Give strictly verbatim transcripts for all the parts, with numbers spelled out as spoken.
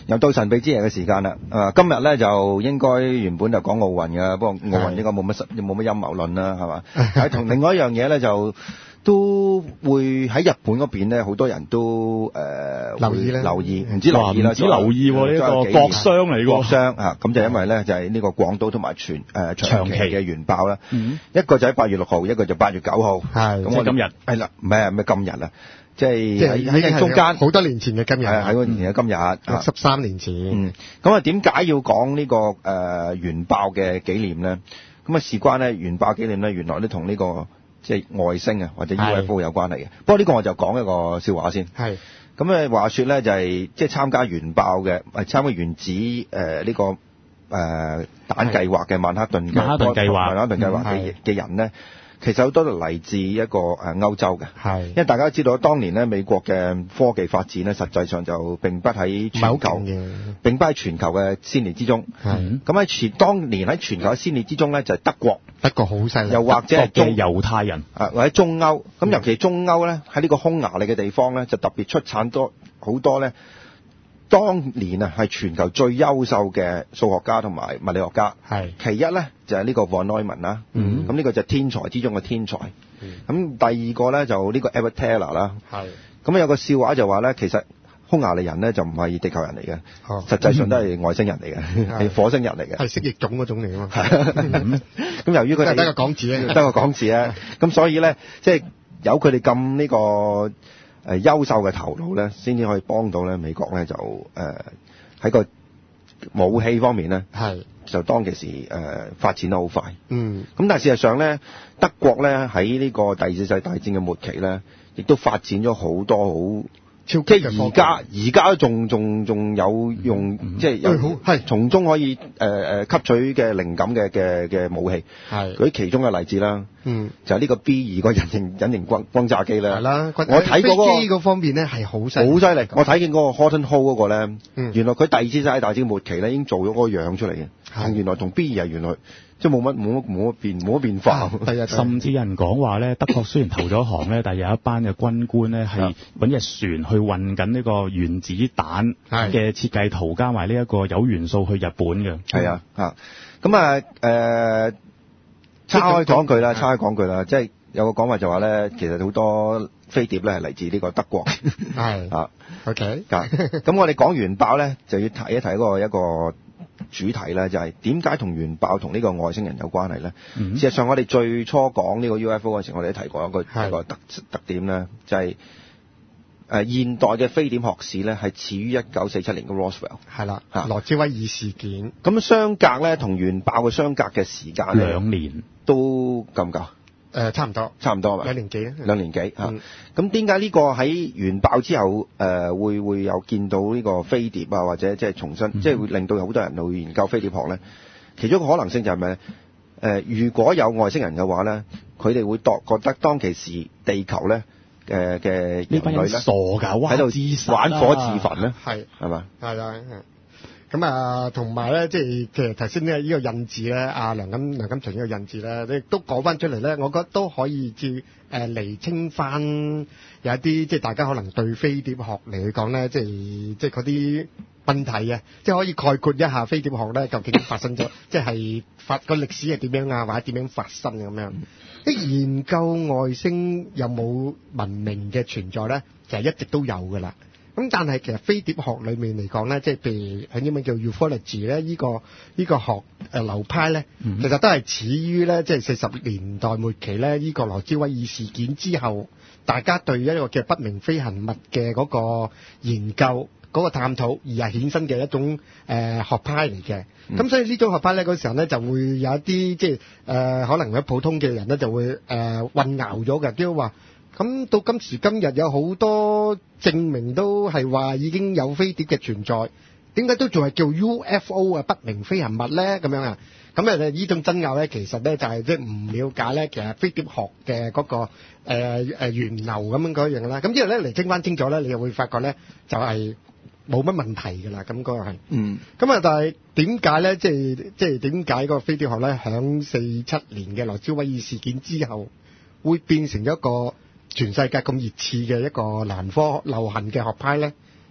又到神秘之夜嘅時間啦。啊，今日咧就應該原本就講奧運嘅，不過奧運應該冇乜冇乜陰謀論啦，係嘛？係同另外一樣嘢咧就。都會喺日本嗰邊咧，好多人都誒、呃、 留意咧， 留意唔知留意啦， 唔止留意喎，呢個國殤嚟㗎， 國殤啊！咁就因為咧就係、是、呢個廣島同埋全誒長崎嘅原爆啦、嗯，一個就喺八月六號，一個就八月九號， 係咁我今日係啦，唔係咩今日啊？即係喺喺中間好多年前嘅今日， 係喺嗰年嘅今日， 六十三年前。 嗯，咁啊點解要講呢、這個誒、呃、原爆嘅紀念咧？咁啊事關咧原爆紀念咧，原來都同呢、這個。即係外星啊，或者 U F O 有關係嘅。不過呢個我就講一個笑話先。係。咁咧話說咧就係即係參加原爆嘅，係參加原子誒呢、呃這個誒、呃、彈計劃嘅曼克頓曼克頓計劃曼克頓計劃嘅嘅人咧，其實好多都嚟自一個誒歐洲嘅。係。因為大家都知道當年咧美國嘅科技發展咧，實際上就並不喺全球，並不喺全球嘅先烈之中。係。咁喺全當年喺全球嘅先烈之中咧，就係、是、德國。德國好犀利，又或者係中猶太人啊，或者中歐咁，尤其係中歐咧，喺呢個匈牙利嘅地方咧，就特別出產多好多咧。當年啊，係全球最優秀嘅數學家同埋物理學家。係其一咧，就係、是、呢個 von Neumann 啦。嗯，咁呢個就係天才之中嘅天才。嗯，咁第二個咧就呢個 Edward Teller 啦。係，咁有個笑話就話咧，其實。匈牙利人咧就唔係地球人嚟嘅、哦，實際上都係外星人嚟嘅，係、嗯、火星人嚟嘅，係蜥蜴種嗰種嚟啊嘛。咁、嗯、由於佢哋得個講字咧，得個講字咧，咁所以咧，即係有佢哋咁呢個誒優秀嘅頭腦咧，先至可以幫到咧美國咧就誒喺、呃、個武器方面咧，係就當其時誒、呃、發展得好快。嗯，咁但係事實上咧，德國咧喺呢個第二次世界大戰嘅末期咧，亦都發展咗好多好。即係而家，而家仲仲仲有用，嗯、即係有係從中可以誒誒、呃、吸取嘅靈感嘅嘅嘅武器。係舉其中嘅例子啦。嗯，就係、是、呢個 B 二個隱形隱形轟轟炸機啦。係啦，我睇過嗰個方面咧係好犀好犀利。我睇見嗰個 Horton Hall 嗰個咧、嗯，原來佢第二次世界大戰末期咧已經做咗嗰個樣出嚟嘅。係原來同 B 二係原來。即係冇乜冇乜冇乜變冇乜變化，啊、 甚至有人講話咧，德國雖然投咗行咧，但係有一班嘅軍官咧係揾隻船去運緊呢個原子彈嘅設計圖，加埋呢一個鈾元素去日本嘅。係啊，嚇咁啊誒，岔開講句啦，岔開講句啦，即係有個講法就話咧，其實好多飛碟咧係嚟自呢個德國。係啊 ，OK。咁我哋講原爆咧，就要提一提一個一個。主題咧就係點解同原爆同呢個外星人有關係咧、嗯？事實上，我哋最初講呢個 U F O 嗰陣時，我哋都提過一個一個特特點咧，就係、是、誒、呃、現代嘅飛碟學史咧係始於一九四七年嘅 Roswell。係啦，嚇羅茲威爾事件。咁相隔咧同原爆嘅相隔嘅時間兩年都夠唔夠？誒、呃，差唔多，差唔多嘛，兩年幾啊？兩年幾嚇。咁點解呢個喺原爆之後誒、呃、會會有見到呢個飛碟啊，或者即係重新，嗯、即係會令到好多人去研究飛碟學咧？其中一個可能性就係咩？誒、呃，如果有外星人嘅話咧，佢哋會當覺得當其時地球咧嘅嘅人類咧傻㗎，喺度玩火自焚咧，係係嘛？係啦。咁啊，同埋咧，即係其實頭先呢呢個印字咧，阿梁金梁金祥呢個印字咧，你都講翻出嚟咧，我覺得都可以至誒釐清翻有一啲即係大家可能對飛碟學嚟講咧，即係即係嗰啲問題啊，即係可以概括一下飛碟學咧究竟發生咗，即係發個歷史係點樣啊，或者點樣發生咁樣。啲研究外星有冇文明嘅存在咧，其實一直都有噶啦。咁但係其實飛碟學裏面嚟講咧，即係譬如喺英文叫 ufology 咧，呢個呢個學誒流派咧，其實都係始於咧，即係四十年代末期咧，呢個羅茲威爾事件之後，大家對一個嘅不明飛行物嘅嗰個研究、嗰個探討，而係衍生嘅一種誒學派嚟嘅。咁所以呢種學派咧，嗰時候咧就會有一啲即係誒可能喺普通嘅人咧就會誒混淆咗嘅，即係話。咁到今時今日有好多證明都係話已經有飛碟嘅存在，點解都仲係叫 U F O 啊不明飛行物咧？咁樣啊？咁誒呢種爭拗咧，其實咧就係即係唔了解咧，其實飛碟學嘅嗰個誒誒源流咁樣嗰樣啦。咁之後咧嚟清翻清楚咧，你又會發覺咧就係冇乜問題㗎啦。咁嗰個係嗯。咁啊，但係點解咧？即係即係點解嗰個飛碟學咧，響四七年嘅羅茲威爾事件之後，會變成咗一個全世界咁熱刺嘅一個難科流行嘅學派咧，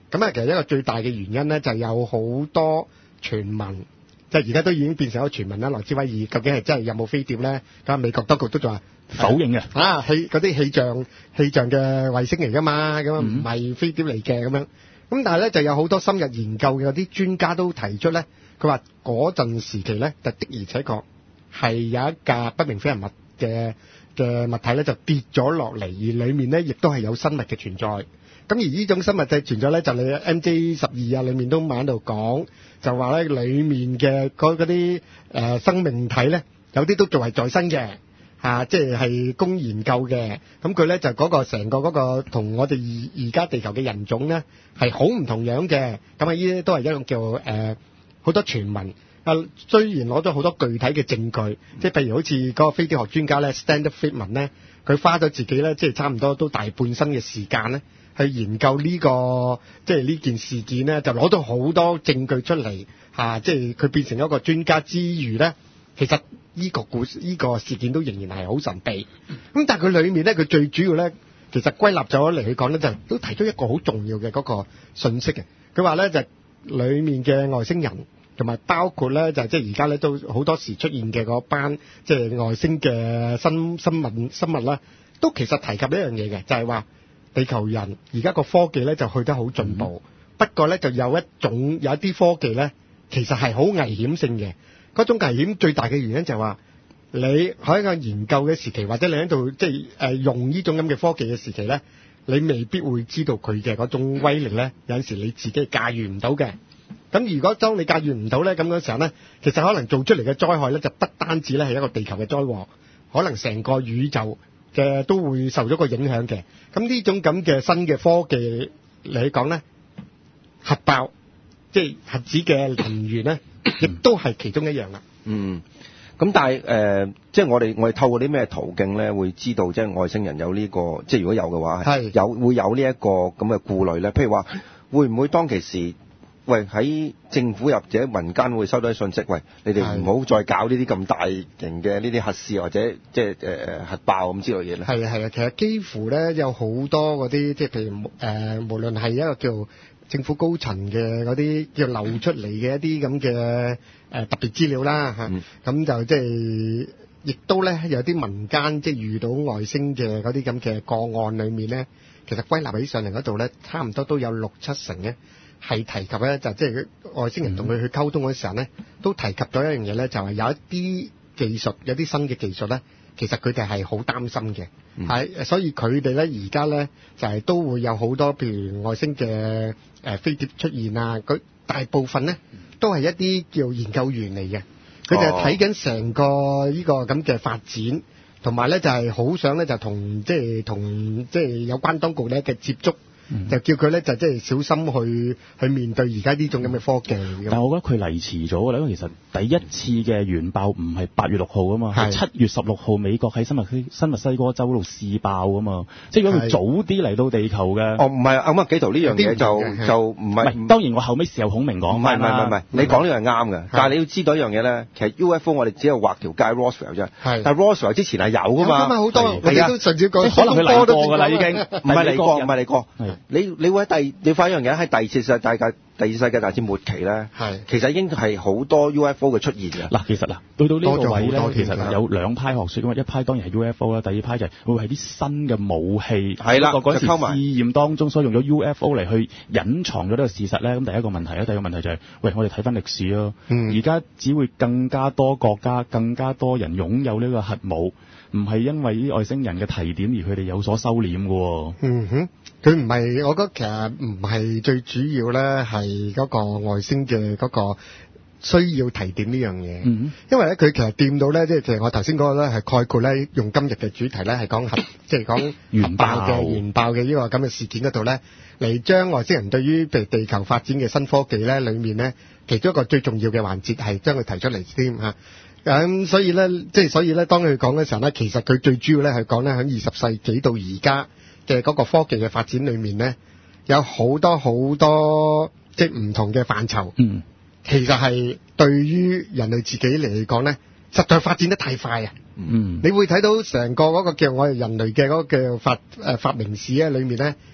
咁啊，其實一個最大嘅原因咧，就係有好多傳聞，即係而家都已經變成一個傳聞啦。羅斯威爾究竟係真係有冇飛碟咧？咁美國當局都仲話否認嘅。 啊，氣嗰啲氣象氣象嘅衛星嚟㗎嘛，咁啊唔係飛碟嚟嘅咁樣。咁但係咧就有好多深入研究嘅嗰啲專家都提出咧，佢話嗰陣時期咧就的而且確係有一架不明飛行物嘅嘅物體咧就跌咗落嚟，而裡面咧亦都係有生物嘅存在。咁而呢種生物嘅存在咧，就你 M J 十二啊裡面都喺度講，就話咧裡面嘅嗰嗰啲誒生命體咧，有啲都仲係在生嘅。啊，即係係供研究嘅，咁佢咧就嗰個成個嗰個同我哋而而家地球嘅人種咧係好唔同樣嘅，咁啊呢啲都係一種叫誒好多傳聞。啊，雖然攞咗好多具體嘅證據，即係譬如好似嗰個飛碟學專家咧 Stanford Friedman 咧，佢花咗自己咧即係差唔多都大半生嘅時間咧去研究呢個即係呢件事件咧，就攞到好多證據出嚟嚇，即係佢變成一個專家之餘咧，其實呢個故事、呢個事件都仍然係好神秘。咁但係佢裏面咧，佢最主要咧，其實歸納咗嚟去講咧，就都提出一個好重要嘅嗰個信息嘅。佢話咧就裏面嘅外星人，同埋包括咧就即係而家咧都好多時出現嘅嗰班即係外星嘅生生物生物啦，都其實提及一樣嘢嘅，就係話地球人而家個科技咧就去得好進步，嗯、不過咧就有一種有一啲科技咧，其實係好危險性嘅。嗰種危險最大嘅原因就係話，你喺一個研究嘅時期，或者你喺度即係誒用呢種咁嘅科技嘅時期咧，你未必會知道佢嘅嗰種威力咧。有陣時你自己駕馭唔到嘅。咁如果當你駕馭唔到咧，咁嗰時候咧，其實可能做出嚟嘅災害咧，就不單止咧係一個地球嘅災禍，可能成個宇宙嘅都會受咗個影響嘅。咁呢種咁嘅新嘅科技嚟講咧，核爆即係核子嘅能源咧。亦都係其中一樣啦。 嗯，咁但係誒、呃，即係我哋我哋透過啲咩途徑咧，會知道即係外星人有呢、這個，即係如果有嘅話，係有會有呢一個咁嘅顧慮咧。譬如話，會唔會當其時，喂喺政府或者民間會收到啲信息，喂你哋唔好再搞呢啲咁大型嘅呢啲核試或者即係誒誒核爆咁之類嘢咧？ 係啊係啊，其實幾乎咧有好多嗰啲，即係譬如誒、呃，無論係一個叫政府高層嘅嗰啲叫流出嚟嘅一啲咁嘅誒特別資料啦嚇，咁、嗯、就即係亦都咧有啲民間即係遇到外星嘅嗰啲咁嘅個案裏面咧，其實歸納起上嚟嗰度咧，差唔多都有六七成咧係提及咧，就即係外星人同佢去溝通嗰時候咧，都提及咗一樣嘢咧，就係有一啲技術，有啲新嘅技術咧，其實佢哋係好擔心嘅。係、嗯，所以佢哋咧而家咧就係、是、都會有好多譬如外星嘅誒、呃、飛碟出現啊，佢大部分咧都係一啲叫研究員嚟嘅，佢哋係睇緊成個呢個咁嘅發展，同埋咧就係、是、好想咧就同即係同即係有關當局咧嘅接觸。嗯、就叫佢咧就即係小心去去面對而家呢種咁嘅科技。 但係我覺得佢嚟遲咗㗎啦，因為其實第一次嘅原爆唔係八月六號啊嘛，係七月十六號美國喺新墨西新墨西哥州嗰度試爆啊嘛。即係如果佢早啲嚟到地球嘅， 哦唔係啊，咁啊幾圖呢樣嘢就就唔係。唔係， 當然我後尾事後孔明講翻啦。唔係唔係唔係，你講呢樣啱嘅。但係你要知道一樣嘢咧，其實 U F O 我哋只係畫條街 Roswell 啫。係。但係 Roswell 之前係有㗎嘛。有㗎嘛，好多。我哋都甚至講， 可能佢嚟過㗎啦已經。 唔係嚟過，唔係嚟過。你你會喺第你發現一樣嘢喺第二次世界大界第二次世界大戰末期咧，係其實已經係好多 U F O 嘅出現嘅。嗱， 其實嗱，到到呢個位咧，其實有兩派學説㗎嘛，一派當然係 U F O 啦，第二派就係會係啲新嘅武器。係啦，嗰陣時試驗當中，所以用咗 U F O 嚟去隱藏咗呢個事實咧。咁第一個問題咧，第二個問題就係、是，喂，我哋睇翻歷史咯，而、嗯、家只會更加多國家、更加多人擁有呢個核武，唔係因為啲外星人嘅提點而佢哋有所收斂嘅喎。 嗯哼。佢唔係，我覺得其實唔係最主要咧，係嗰個外星嘅嗰個需要提點呢樣嘢。嗯，因為咧佢其實掂到咧，即係其實我頭先嗰個咧係概括咧，用今日嘅主題咧係講核，即係講原爆嘅原爆嘅呢個咁嘅事件嗰度咧，嚟將外星人對於譬如地球發展嘅新科技咧，裡面咧其中一個最重要嘅環節係將佢提出嚟添嚇。咁、嗯、所以咧，即係所以咧，當佢講嘅時候咧，其實佢最主要咧係講咧喺二十世紀到而家嘅嗰個科技嘅發展裏面咧，有好多好多即係唔同嘅範疇。嗯，其實係對於人類自己嚟講咧，實在發展得太快啊！嗯，你會睇到成個嗰個叫我哋人類嘅嗰個叫發誒發明史咧，裏面咧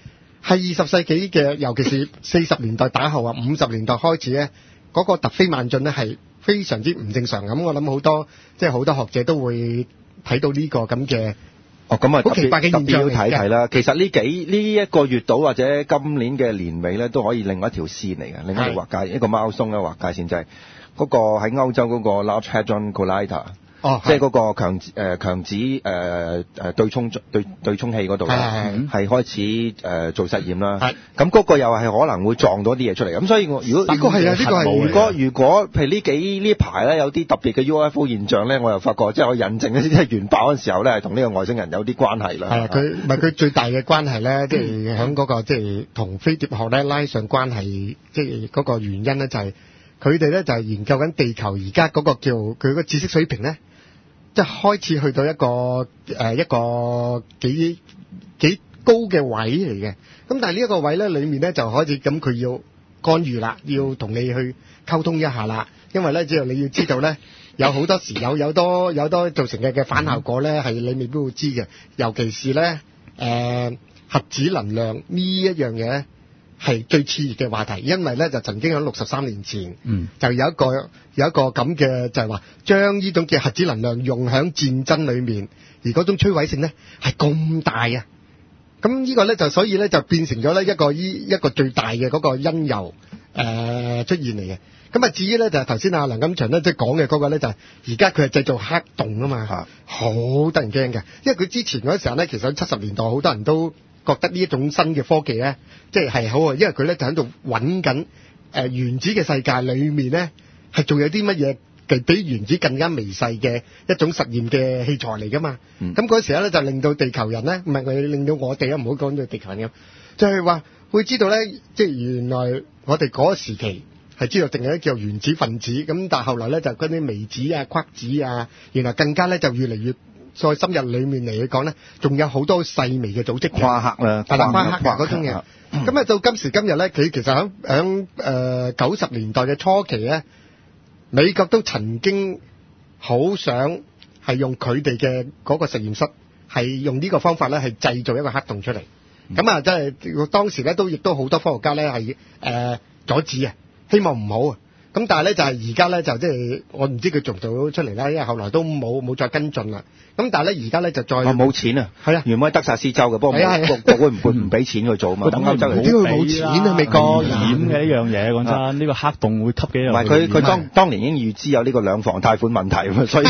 二十世紀嘅，尤其是四十年代打後啊，五十年代開始咧，嗰、那個突飛猛進咧係非常之唔正常。咁我諗好多即係好多學者都會睇到呢個咁嘅。 哦，咁啊， 好奇怪嘅現象要睇睇啦。其實呢幾呢一個月度或者今年嘅年尾咧，都可以另外一條線嚟嘅，另一條劃界，一個貓松嘅劃界線就係嗰個喺歐洲嗰個 Large Hadron Collider。哦，即係嗰個強誒、呃、強子誒誒、呃、對沖對對沖器嗰度係係開始誒、呃、做實驗啦。係咁嗰個又係可能會撞到啲嘢出嚟。咁所以我如果呢個係啊，呢個係如果如果譬如呢幾呢排咧有啲特別嘅 U F O 現象咧，我又發覺即係我印證咧，即係原爆嗰陣時候咧係同呢個外星人有啲關係啦。係啊， 佢唔係佢最大嘅關係咧，即係喺嗰個即係同飛碟學咧拉上關係，即係嗰個原因咧就係佢哋咧就係研究緊地球而家嗰個叫佢個知識水平咧。即係開始去到一個誒、呃、一個幾幾高嘅位嚟嘅，咁但係呢一個位咧，裡面咧就開始咁佢要干預啦，要同你去溝通一下啦，因為咧只要你要知道咧，有好多時有有多有多造成嘅嘅反效果咧，係你未必會知嘅，尤其是咧誒、呃、核子能量呢一樣嘢咧。係最熾熱嘅話題，因為咧就曾經喺六十三年前，嗯，就有一個有一個咁嘅就係話，將呢種嘅核子能量用喺戰爭裏面，而嗰種摧毀性咧係咁大啊！咁呢個咧就所以咧就變成咗咧一個依一個最大嘅嗰個因由誒、呃、出現嚟嘅。咁啊至於咧就係頭先阿梁錦祥咧即係講嘅嗰個咧就係而家佢係製造黑洞啊嘛，好得人驚嘅，因為佢之前嗰時候咧其實喺七十年代好多人都覺得呢一種新嘅科技咧，即係係好啊，因為佢咧就喺度揾緊誒原子嘅世界裏面咧，係仲有啲乜嘢嘅比原子更加微細嘅一種實驗嘅器材嚟噶嘛。咁嗰、嗯、時候咧就令到地球人咧，唔係佢令到我哋啊，唔好講到地球人咁，就係話會知道咧，即係原來我哋嗰個時期係知道定係叫原子分子，咁但係後來咧就嗰啲微子啊、夸子啊，原來更加咧就越嚟越。再深入裏面嚟去講咧，仲有好多細微嘅組織，夸克啦，係啦，夸克嗰種嘢。咁啊，到今時今日咧，佢其實喺喺誒九十年代嘅初期咧，美國都曾經好想係用佢哋嘅嗰個實驗室，係用呢個方法咧，係製造一個黑洞出嚟。咁啊、嗯，即係當時咧都亦都好多科學家咧係誒阻止啊，希望唔好啊。咁但係咧就係而家咧就即係我唔知佢做唔做到出嚟啦，因為後來都冇冇再跟進啦。咁但係咧而家咧就再冇、哦、錢啊，係啊，原本喺德薩斯州嘅，不過國會唔會唔俾錢佢做啊嘛？等歐洲人點會冇錢啊？美國險嘅呢樣嘢，講真，呢個黑洞會吸幾樣。唔係佢佢當當年已經預知有呢個兩房貸款問題，所以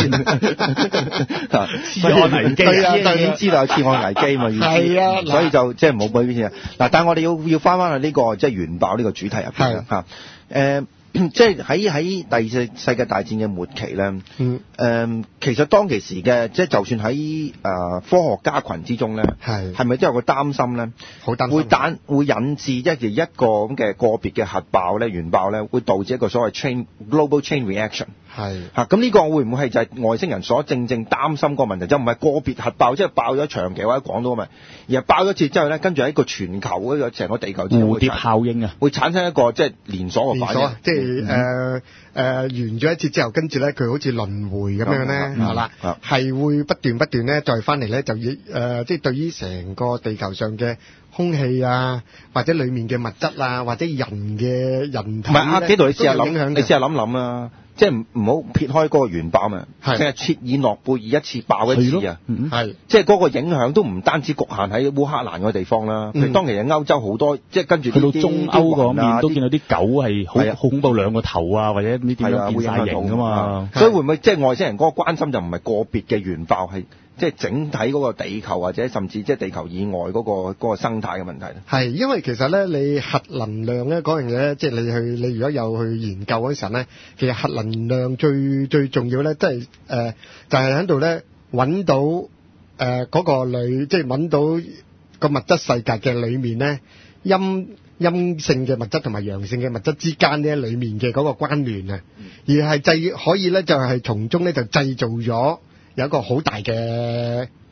次按危機啊，已經知道有次按危機嘛，係啊，所以就即係冇俾錢啊。嗱，但係我哋要要翻翻去呢個即係原爆呢個主題入邊嚇誒。即係喺喺第二次世界大戰嘅末期咧，嗯，誒、呃，其實當其時嘅，即係就算喺誒、呃、科學家群之中咧，係係咪都有個擔心咧？好擔心會彈會引致一而一個咁嘅個別嘅核爆咧、原爆咧，會導致一個所謂 chain global chain reaction。係嚇，咁呢個會唔會係就係外星人所正正擔心個問題？就唔係個別核爆，即係爆咗長期或者講到咪，而係爆咗次之後咧，跟住喺個全球嗰個成個地球蝴蝶效應啊， 會產生一個即係連鎖嘅反應， 即係誒誒完咗一次之後，跟住咧佢好似輪迴咁樣咧，係啦，係會不斷不斷咧再翻嚟咧，就誒、呃、即係對於成個地球上嘅空氣啊，或者裡面嘅物質啊，或者人嘅人體咧，唔係阿基度，你試下諗， 你試下諗諗啊！即係唔唔好撇開嗰個原爆嘛，即係切爾諾貝爾一次爆一次啊，係即係嗰個影響都唔單止局限喺烏克蘭嗰個地方啦。譬如當其時歐洲好多，即係跟住去到中歐嗰面都見到啲狗係好好恐怖，兩個頭啊，或者呢啲點樣變晒形㗎嘛。 所以會唔會即係外星人嗰個關心就唔係個別嘅原爆，係即係整體嗰個地球或者甚至即係地球以外嗰個嗰個生態嘅問題咧？ 係因為其實咧，你核能量咧嗰樣嘢咧，即係你去你如果有去研究嗰陣時咧，其實核能能量最最重要咧，即係誒，就係喺度咧揾到誒嗰個裏，即係揾到個物質世界嘅裏面咧，陰陰性嘅物質同埋陽性嘅物質之間咧，裏面嘅嗰個關聯啊，而係製可以咧就係從中咧就製造咗有一個好大嘅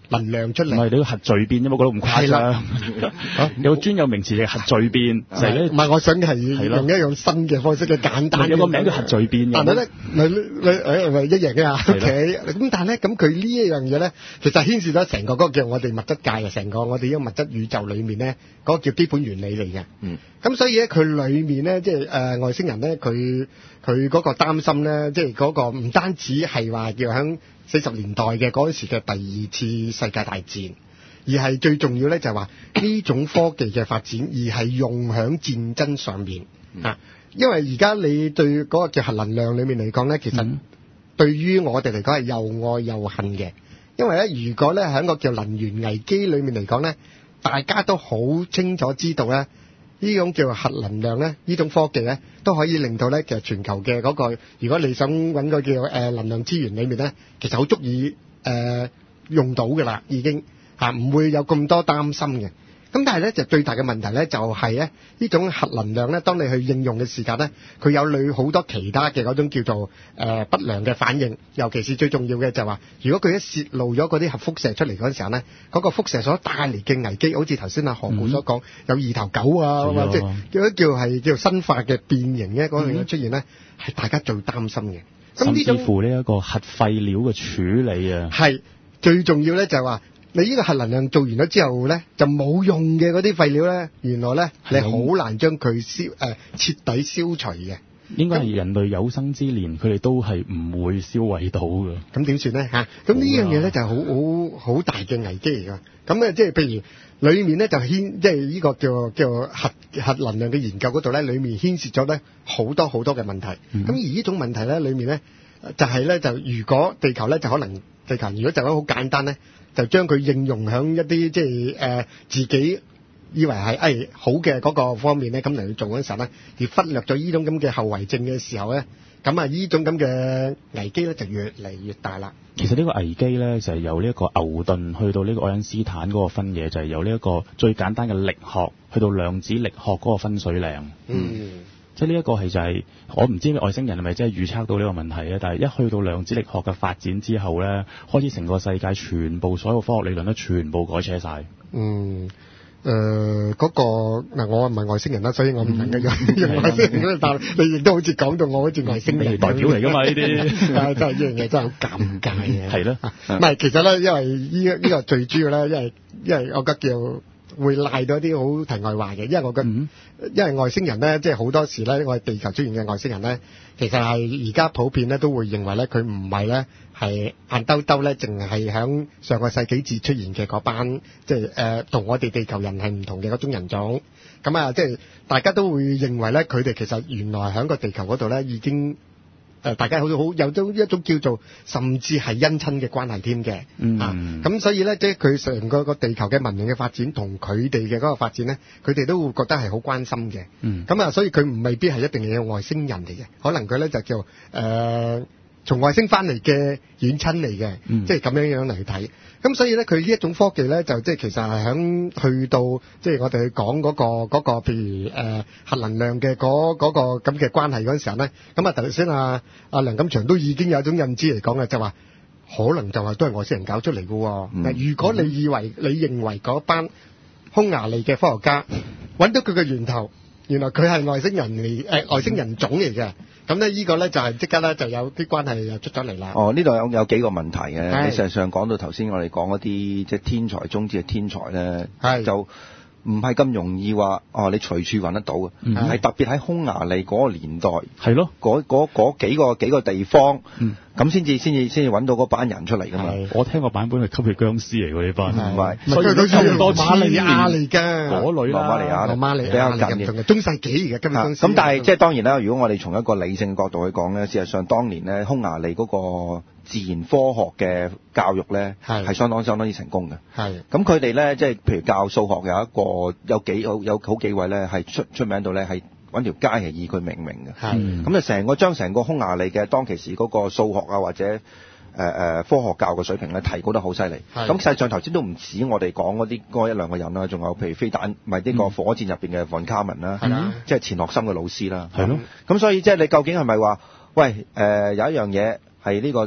能量出嚟。 唔係你個核聚變啫嘛，嗰度咁誇張。有個專有名詞係核聚變，就係咧。 唔係，我想係用一種新嘅方式嘅簡單。 有個名叫核聚變嘅。 但係咧，你你誒咪一樣嘅啊？ OK。咁但係咧，咁佢呢一樣嘢咧，其實牽涉咗成個嗰個叫我哋物質界啊，成個我哋呢個物質宇宙裡面咧，嗰個叫基本原理嚟嘅。嗯。咁所以咧，佢裡面咧，即係誒外星人咧，佢佢嗰個擔心咧，即係嗰個唔單止係話叫響四十年代嘅嗰陣時嘅第二次世界大戰，而係最重要咧就係話呢種科技嘅發展，而係用響戰爭上面、嗯、啊。因為而家你對嗰個叫核能量裡面嚟講咧，其實對於我哋嚟講係又愛又恨嘅。因為咧，如果咧喺個叫能源危機裡面嚟講咧，大家都好清楚知道咧。呢種叫核能量咧，呢種科技咧，都可以令到咧，其實全球嘅嗰個，如果你想揾個叫誒能量資源裏面咧，其實好足以誒用到㗎啦，已經嚇唔會有咁多擔心嘅。咁但係咧，就最大嘅問題咧，就係咧呢種核能量咧，當你去應用嘅時間咧，佢有類好多其他嘅嗰種叫做誒不良嘅反應，尤其是最重要嘅就係話，如果佢一泄露咗嗰啲核輻射出嚟嗰陣時候咧，嗰個輻射所帶嚟嘅危機，好似頭先阿何故所講，有二頭狗啊，或者叫一叫係叫生化嘅變形嘅嗰樣嘢出現咧，係大家最擔心嘅。 甚至乎呢一個核廢料嘅處理啊， 係最重要咧，就係話。你呢個核能量做完咗之後咧，就冇用嘅嗰啲廢料咧，原來咧你好難將佢消誒、呃、徹底消除嘅。 應該係人類有生之年，佢哋都係唔會銷毀到嘅。咁點算咧嚇？咁呢樣嘢咧就係好好好大嘅危機嚟㗎。咁咧即係譬如裡面咧就牽即係呢個叫叫核核能量嘅研究嗰度咧，裡面牽涉咗咧好多好多嘅問題。咁、嗯、而呢種問題咧，裡面咧就係、是、咧就如果地球咧就可能地球如果就咁好簡單咧。就將佢應用喺一啲即係誒自己以為係誒、哎、好嘅嗰個方面咧，咁嚟去做嗰陣時候咧，而忽略咗呢種咁嘅後遺症嘅時候咧，咁啊呢種咁嘅危機咧就越嚟越大啦。 其實呢個危機咧就係、是、由呢一個牛頓去到呢個愛因斯坦嗰個分野，就係、是、由呢一個最簡單嘅力學去到量子力學嗰個分水嶺。嗯。嗯即係呢一個係就係、是、我唔知外星人係咪真係預測到呢個問題咧？但係一去到量子力學嘅發展之後咧，開始成個世界全部所有科學理論都全部改寫晒。 嗯，誒、呃、嗰、那個嗱，我唔係外星人啦，所以我唔能夠用用外星人，但係你亦都好似講到我好似外星人代表嚟㗎嘛？呢啲啊，真係呢樣嘢真係好尷尬嘅。 係咯， 唔係其實咧，因為呢個呢個最主要咧，因為因為我覺得叫。會賴到一啲好題外話嘅，因為我覺得、嗯，因為外星人咧，即係好多時咧，我哋地球出現嘅外星人咧，其實係而家普遍咧都會認為咧，佢唔係咧係硬兜兜咧，淨係響上個世紀至出現嘅嗰班，即係誒同我哋地球人係唔同嘅嗰種人種。咁啊，即係大家都會認為咧，佢哋其實原來喺個地球嗰度咧已經。誒，大家好似好有種一種叫做甚至係姻親嘅關係添嘅，嗯、啊，咁所以咧，即係佢成個個地球嘅文明嘅發展同佢哋嘅嗰個發展咧，佢哋都會覺得係好關心嘅，嗯，咁啊，所以佢唔未必係一定係外星人嚟嘅，可能佢咧就叫誒。呃從外星翻嚟嘅遠親嚟嘅，即係咁樣樣嚟睇。咁所以咧，佢呢一種科技咧，就即係其實係響去到即係我哋去講嗰個嗰個譬如誒核能量嘅嗰嗰個咁嘅關係嗰陣時候咧，咁啊頭先啊阿梁錦祥都已經有一種認知嚟講嘅，就話可能就係都係外星人搞出嚟嘅。嗱、嗯，如果你以為你認為嗰班匈牙利嘅科學家揾到佢嘅源頭，原來佢係外星人嚟，誒、呃、外星人種嚟嘅。咁咧，呢個咧就係即刻咧就有啲關係又出咗嚟啦。 哦，呢度有有幾個問題嘅。你事實上講到頭先，我哋講嗰啲即係天才中之嘅天才咧，就唔係咁容易話哦，你隨處揾得到嘅，係、嗯、特別喺匈牙利嗰個年代，係咯，嗰嗰嗰幾個幾個地方，咁先至先至先至揾到嗰班人出嚟㗎嘛。 我聽個版本係吸血僵屍嚟㗎呢班，唔係， 所以都差唔多馬利亞嚟㗎， 嗰類啦， 羅馬尼亞， 羅馬尼亞比較近嘅，中世紀嘅吸血僵屍。 咁但係即係當然啦，如果我哋從一個理性嘅角度去講咧，事實上當年咧匈牙利嗰個自然科學嘅教育咧係相當相當之成功嘅。係咁佢哋咧即係譬如教數學有一個有幾有有好幾位咧係出出名到咧係揾條街係以佢命名嘅。係咁就成個將成個匈牙利嘅當其時嗰個數學啊或者誒誒、呃、科學教嘅水平咧提高得好犀利。咁實際上頭先都唔止我哋講嗰啲嗰一兩個人啦，仲有譬如飛彈唔係呢個火箭入邊嘅馮卡文啦，即係錢學森嘅老師啦。係咯。咁所以即係你究竟係咪話喂誒、呃、有一樣嘢係呢個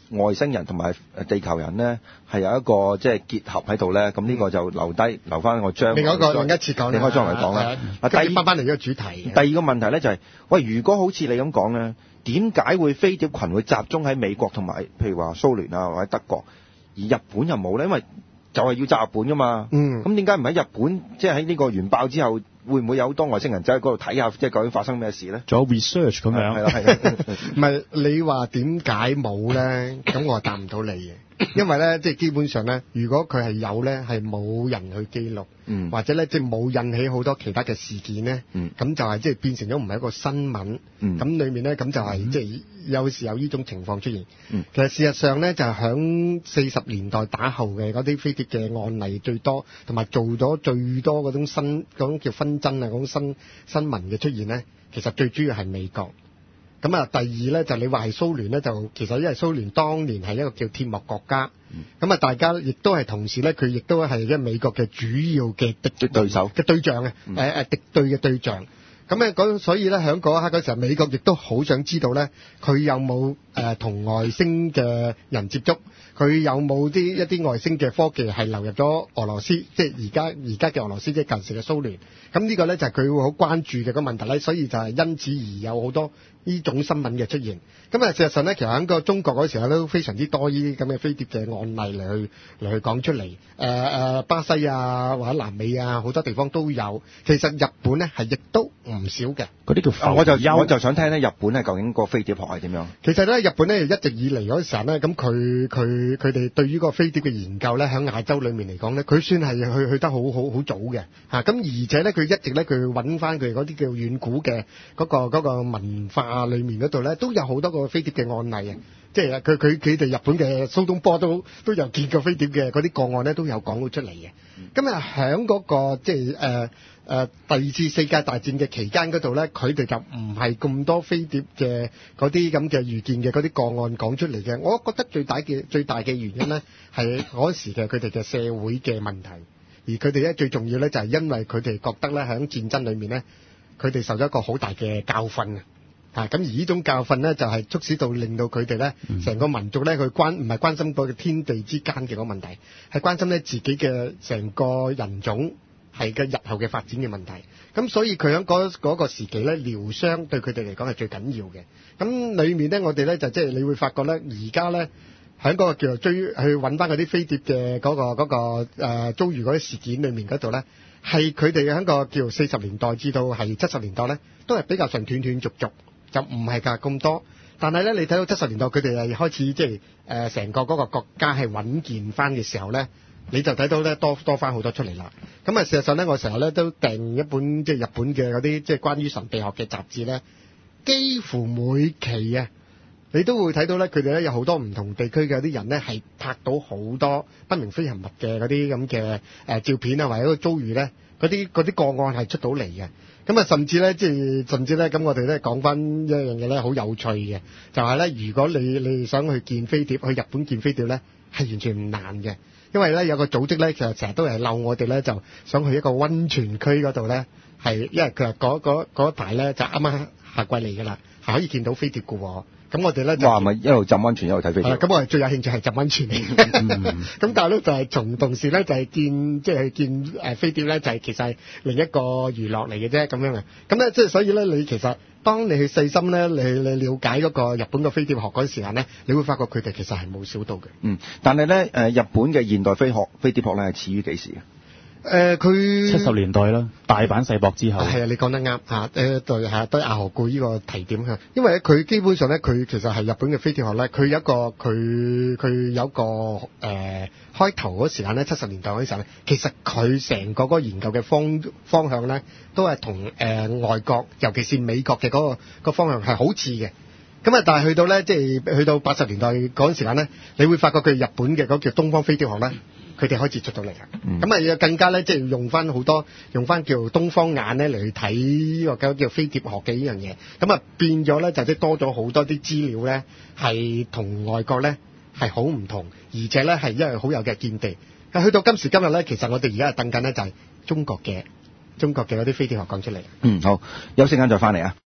外星人同埋地球人咧係有一個即係結合喺度咧，咁呢個就留低留翻我將另外一個另一次講， 另外將嚟講啦。 啊，第二翻翻嚟呢個主題。 第二個問題咧就係、是，喂，如果好似你咁講咧，點解會飛碟群會集中喺美國同埋譬如話蘇聯啊或者德國，而日本又冇咧？因為就係要炸日本噶嘛。嗯。咁點解唔喺日本？即係喺呢個原爆之後，會唔會有好多外星人走去嗰度睇下，即係究竟發生咩事咧？ 仲有 research 咁樣。係啦，係啦。 唔係你話點解冇咧？咁我答唔到你嘅。因為咧，即係基本上咧，如果佢係有咧，係冇人去記錄，嗯、或者咧，即係冇引起好多其他嘅事件咧，咁、嗯、就係即係變成咗唔係一個新聞。咁、嗯、裏面咧，咁就係即係有時有呢種情況出現。嗯、其實事實上咧，就係響四十年代打後嘅嗰啲飛碟嘅案例最多，同埋做咗最多嗰種新嗰種叫紛爭啊，嗰種新新聞嘅出現咧，其實最主要係美國。咁啊，第二咧就你話係蘇聯咧，就其實因為蘇聯當年係一個叫鐵幕國家，咁啊、嗯、大家亦都係同時咧，佢亦都係因美國嘅主要嘅敵對手嘅對象啊，誒誒、嗯、敵對嘅對象。咁啊嗰所以咧喺嗰一刻嗰時候，美國亦都好想知道咧，佢有冇誒同外星嘅人接觸，佢有冇啲一啲外星嘅科技係流入咗俄羅斯，即係而家而家嘅俄羅斯，即係舊時嘅蘇聯。咁呢個咧就係佢會好關注嘅個問題咧，所以就係因此而有好多呢種新聞嘅出現。咁啊，事實上咧，其實喺個中國嗰時候都非常之多呢啲咁嘅飛碟嘅案例嚟去嚟去講出嚟。誒、呃、誒，巴西啊，或者南美啊，好多地方都有。其實日本咧係亦都唔少嘅。 嗰啲叫浮、啊、 我就我就想聽咧，日本咧究竟個飛碟學係點樣？ 其實咧，日本咧一直以嚟嗰時候咧，咁佢佢佢哋對於個飛碟嘅研究咧，喺亞洲裏面嚟講咧，佢算係去去得好好好早嘅嚇。咁、啊、而且咧，佢一直咧佢揾翻佢嗰啲叫遠古嘅嗰、嗰個嗰個文化裏面嗰度咧，都有好多個飛碟嘅案例啊！即係佢佢佢哋日本嘅蘇東坡都都有見過飛碟嘅嗰啲個案咧，都有講到出嚟嘅。咁啊、嗯，喺嗰、嗰個即係誒誒第二次世界大戰嘅期間嗰度咧，佢哋就唔係咁多飛碟嘅嗰啲咁嘅預見嘅嗰啲個案講出嚟嘅。我覺得最大嘅最大嘅原因咧，係嗰時嘅佢哋嘅社會嘅問題，而佢哋咧最重要咧就係因為佢哋覺得咧喺戰爭裏面咧，佢哋受咗一個好大嘅教訓啊！啊，咁而呢種教訓咧，就係、是、促使到令到佢哋咧，成、嗯、個民族咧，佢關唔係關心個天地之間嘅個問題，係關心咧自己嘅成個人種係嘅日後嘅發展嘅問題。咁所以佢喺嗰嗰個時期咧，療傷對佢哋嚟講係最緊要嘅。咁裏面咧，我哋咧就即係你會發覺咧，而家咧喺嗰個叫做追去揾翻嗰啲飛碟嘅嗰、嗰個嗰、嗰個、呃、遭遇嗰啲事件裏面嗰度咧，係佢哋喺個叫四十年代至到係七十年代咧，都係比較上斷斷續續。就唔係㗎咁多，但係咧，你睇到七十年代佢哋係開始即係誒成個嗰個國家係穩健翻嘅時候咧，你就睇到咧多多翻好多出嚟啦。咁啊，事實上咧，我成日咧都訂一本即係日本嘅嗰啲即係關於神秘學嘅雜誌咧，幾乎每期啊，你都會睇到咧，佢哋咧有好多唔同地區嘅啲人咧係拍到好多不明飛行物嘅嗰啲咁嘅誒照片啊，或者個遭遇咧，嗰啲嗰啲個案係出到嚟嘅。咁啊，甚至咧，即係甚至咧，咁我哋咧講翻一樣嘢咧，好有趣嘅，就係咧，如果你你想去見飛碟，去日本見飛碟咧，係完全唔難嘅，因為咧有個組織咧，其實成日都係嬲我哋咧，就想去一個溫泉區嗰度咧，係因為佢話嗰嗰嗰一排咧就啱啱夏季嚟㗎啦，係可以見到飛碟嘅喎。咁我哋咧就哇，咪一路浸溫泉一路睇飛碟。 咁我哋最有興趣係浸溫泉嚟。咁、嗯、但係咧就係從同時咧就係見即係、就是、見誒飛碟咧就係其實係另一個娛樂嚟嘅啫咁樣嘅。咁咧即係所以咧你其實當你去細心咧你你了解嗰個日本嘅飛碟學嗰陣時間咧，你會發覺佢哋其實係冇少到嘅。嗯， 但係咧誒日本嘅現代飛學飛碟學咧係始於幾時啊？ 誒佢七十年代啦，大阪世博之後。 係啊，你講得啱嚇。誒對係對亞河固呢個提點嚇，因為咧佢基本上咧佢其實係日本嘅飛碟學咧，佢有一個佢佢有一個誒、呃、開頭嗰時間咧，七十年代嗰時候咧，其實佢成個嗰個研究嘅方方向咧，都係同誒外國，尤其是美國嘅嗰、嗰個、嗰個方向係好似嘅。咁啊，但係去到咧，即係去到八十年代嗰陣時間咧，你會發覺佢日本嘅嗰個叫東方飛碟學咧。佢哋開始出到嚟啦，咁啊、嗯、更加咧，即係用翻好多用翻叫東方眼咧嚟去睇呢個叫飛碟學嘅呢樣嘢，咁啊變咗咧就即係多咗好多啲資料咧，係同外國咧係好唔同，而且咧係因為好有嘅見地。去到今時今日咧，其實我哋而家係等緊咧就係中國嘅中國嘅嗰啲飛碟學講出嚟。 嗯，好，休息間再翻嚟啊。